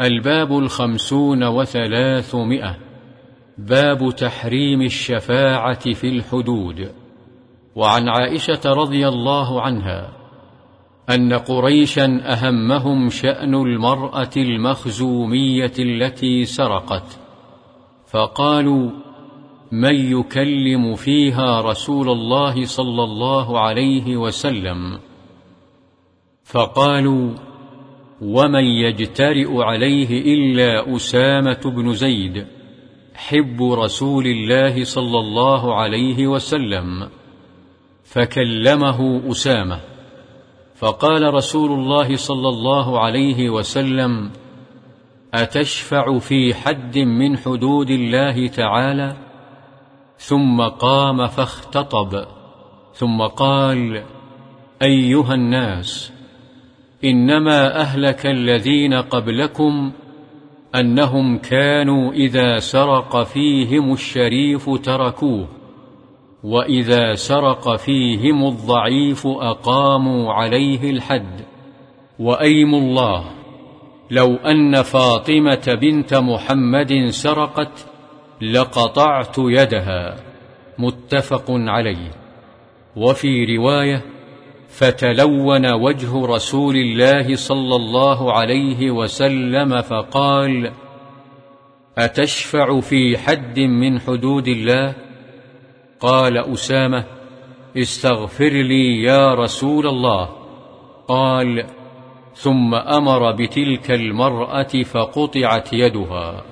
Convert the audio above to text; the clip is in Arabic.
الباب 50 و300. باب تحريم الشفاعة في الحدود. وعن عائشة رضي الله عنها أن قريشا أهمهم شأن المرأة المخزومية التي سرقت، فقالوا: من يكلم فيها رسول الله صلى الله عليه وسلم؟ فقالوا: ومن يجترئ عليه إلا أسامة بن زيد حب رسول الله صلى الله عليه وسلم. فكلمه أسامة، فقال رسول الله صلى الله عليه وسلم: أتشفع في حد من حدود الله تعالى؟ ثم قام فاختطب، ثم قال: أيها الناس، إنما أهلك الذين قبلكم أنهم كانوا إذا سرق فيهم الشريف تركوه، وإذا سرق فيهم الضعيف أقاموا عليه الحد. وأيم الله لو أن فاطمة بنت محمد سرقت لقطعت يدها. متفق عليه. وفي رواية: فتلون وجه رسول الله صلى الله عليه وسلم فقال: أتشفع في حد من حدود الله؟ قال أسامة: استغفر لي يا رسول الله. قال: ثم أمر بتلك المرأة فقطعت يدها.